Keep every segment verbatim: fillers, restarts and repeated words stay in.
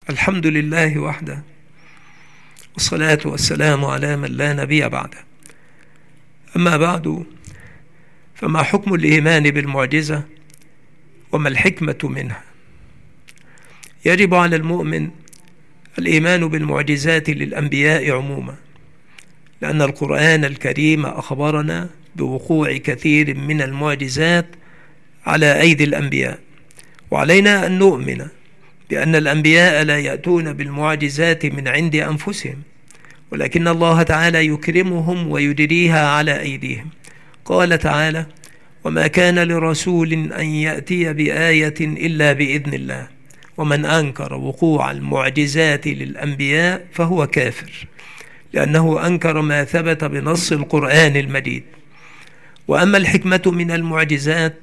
الحمد لله وحده، والصلاة والسلام على من لا نبي بعده. أما بعد، فما حكم الإيمان بالمعجزة وما الحكمة منها؟ يجب على المؤمن الإيمان بالمعجزات للأنبياء عموما، لأن القرآن الكريم أخبرنا بوقوع كثير من المعجزات على أيدي الأنبياء، وعلينا أن نؤمن بأن الأنبياء لا يأتون بالمعجزات من عند أنفسهم، ولكن الله تعالى يكرمهم ويجريها على أيديهم. قال تعالى: وما كان لرسول أن يأتي بآية إلا بإذن الله، ومن أنكر وقوع المعجزات للأنبياء فهو كافر، لأنه أنكر ما ثبت بنص القرآن المجيد. وأما الحكمة من المعجزات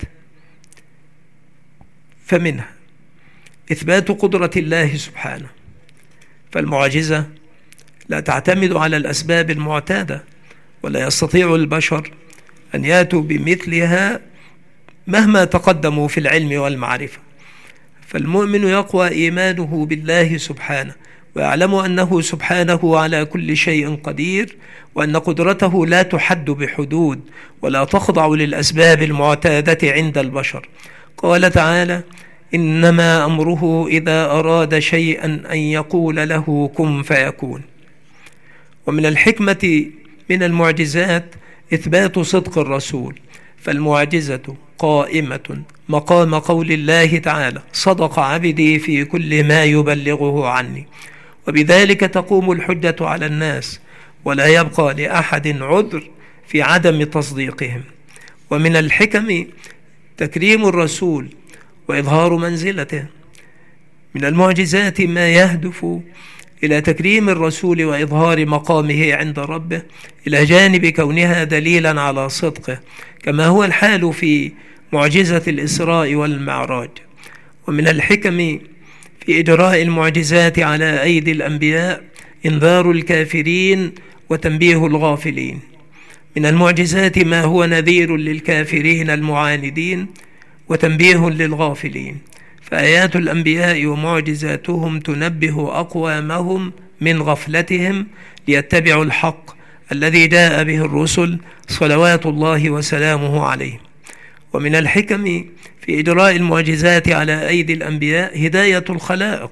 فمنها إثبات قدرة الله سبحانه، فالمعجزة لا تعتمد على الأسباب المعتادة، ولا يستطيع البشر أن يأتوا بمثلها مهما تقدموا في العلم والمعرفة. فالمؤمن يقوى إيمانه بالله سبحانه، ويعلم أنه سبحانه على كل شيء قدير، وأن قدرته لا تحد بحدود ولا تخضع للأسباب المعتادة عند البشر. قال تعالى: إنما أمره إذا أراد شيئا أن يقول له كن فيكون. ومن الحكمة من المعجزات إثبات صدق الرسول، فالمعجزة قائمة مقام قول الله تعالى: صدق عبدي في كل ما يبلغه عني، وبذلك تقوم الحجة على الناس، ولا يبقى لأحد عذر في عدم تصديقهم. ومن الحكم تكريم الرسول وإظهار منزلته، من المعجزات ما يهدف إلى تكريم الرسول وإظهار مقامه عند ربه، إلى جانب كونها دليلا على صدقه، كما هو الحال في معجزة الإسراء والمعراج. ومن الحكم في إجراء المعجزات على أيدي الأنبياء إنذار الكافرين وتنبيه الغافلين. من المعجزات ما هو نذير للكافرين المعاندين وتنبيه للغافلين، فآيات الأنبياء ومعجزاتهم تنبه أقوامهم من غفلتهم ليتبعوا الحق الذي جاء به الرسل صلوات الله وسلامه عليهم. ومن الحكم في إجراء المعجزات على أيدي الأنبياء هداية الخلائق،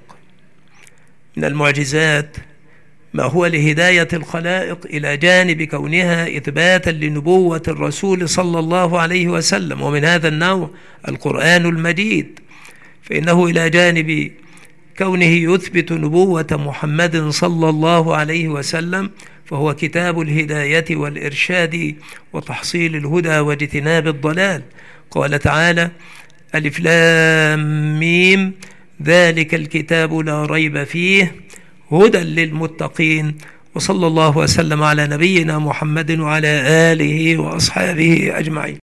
من المعجزات ما هو لهداية الخلائق، إلى جانب كونها إثباتا لنبوة الرسول صلى الله عليه وسلم. ومن هذا النوع القرآن المجيد، فإنه إلى جانب كونه يثبت نبوة محمد صلى الله عليه وسلم فهو كتاب الهداية والإرشاد وتحصيل الهدى واجتناب الضلال. قال تعالى: ألف لام ميم ذلك الكتاب لا ريب فيه هدى للمتقين. وصلى الله وسلم على نبينا محمد وعلى آله وأصحابه أجمعين.